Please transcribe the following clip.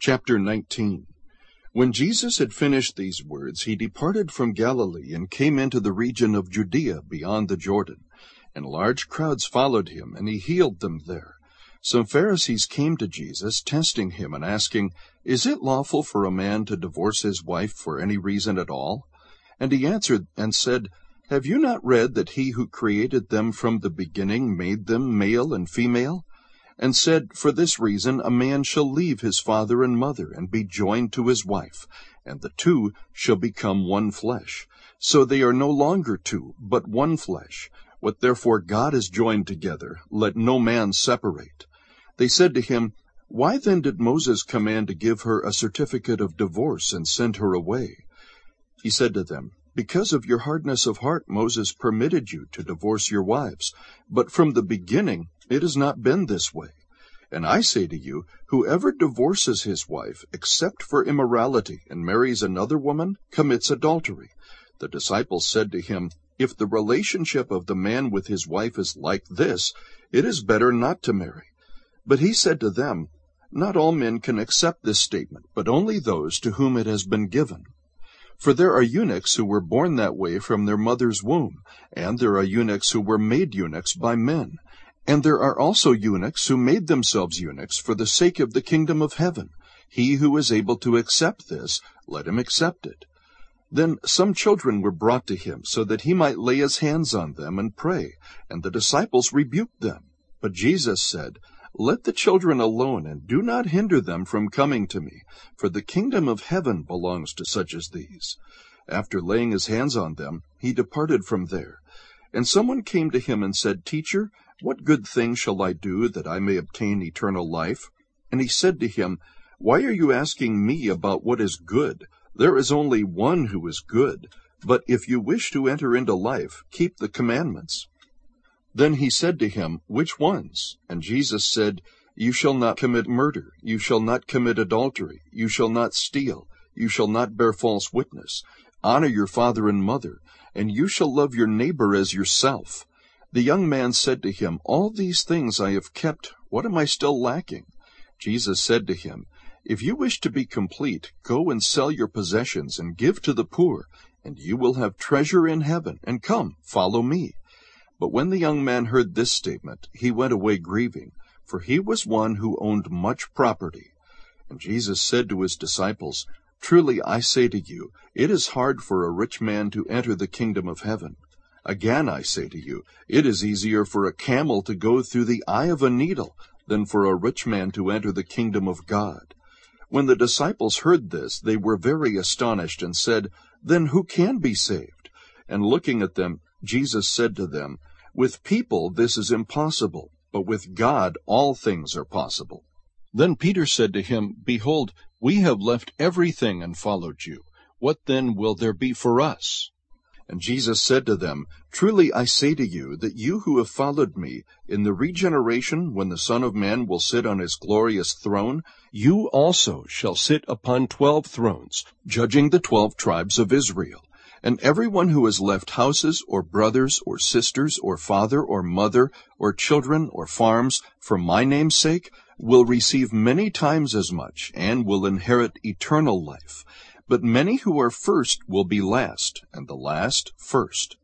Chapter 19. When Jesus had finished these words, he departed from Galilee and came into the region of Judea beyond the Jordan. And large crowds followed him, and he healed them there. Some Pharisees came to Jesus, testing him and asking, "Is it lawful for a man to divorce his wife for any reason at all?" And he answered and said, "Have you not read that he who created them from the beginning made them male and female? And said, for this reason a man shall leave his father and mother and be joined to his wife, and the two shall become one flesh. So they are no longer two, but one flesh. What therefore God has joined together, let no man separate." They said to him, "Why then did Moses command to give her a certificate of divorce and send her away?" He said to them, "Because of your hardness of heart Moses permitted you to divorce your wives, but from the beginning it has not been this way. And I say to you, whoever divorces his wife, except for immorality, and marries another woman, commits adultery." The disciples said to him, "If the relationship of the man with his wife is like this, it is better not to marry." But he said to them, "Not all men can accept this statement, but only those to whom it has been given. For there are eunuchs who were born that way from their mother's womb, and there are eunuchs who were made eunuchs by men. And there are also eunuchs who made themselves eunuchs for the sake of the kingdom of heaven. He who is able to accept this, let him accept it." Then some children were brought to him, so that he might lay his hands on them and pray, and the disciples rebuked them. But Jesus said, "Let the children alone, and do not hinder them from coming to me, for the kingdom of heaven belongs to such as these." After laying his hands on them, he departed from there. And someone came to him and said, "Teacher, what good thing shall I do that I may obtain eternal life?" And he said to him, "Why are you asking me about what is good? There is only one who is good. But if you wish to enter into life, keep the commandments." Then he said to him, "Which ones?" And Jesus said, "You shall not commit murder. You shall not commit adultery. You shall not steal. You shall not bear false witness. Honor your father and mother. And you shall love your neighbor as yourself." The young man said to him, "All these things I have kept. What am I still lacking?" Jesus said to him, "If you wish to be complete, go and sell your possessions and give to the poor, and you will have treasure in heaven, and come, follow me." But when the young man heard this statement, he went away grieving, for he was one who owned much property. And Jesus said to his disciples, "Truly I say to you, it is hard for a rich man to enter the kingdom of heaven. Again I say to you, it is easier for a camel to go through the eye of a needle than for a rich man to enter the kingdom of God." When the disciples heard this, they were very astonished and said, "Then who can be saved?" And looking at them, Jesus said to them, "With people this is impossible, but with God all things are possible." Then Peter said to him, "Behold, we have left everything and followed you. What then will there be for us?" And Jesus said to them, "Truly I say to you, that you who have followed me, in the regeneration, when the Son of Man will sit on his glorious throne, you also shall sit upon 12 thrones, judging the 12 tribes of Israel. And everyone who has left houses, or brothers, or sisters, or father, or mother, or children, or farms, for my name's sake, will receive many times as much, and will inherit eternal life. But many who are first will be last, and the last first."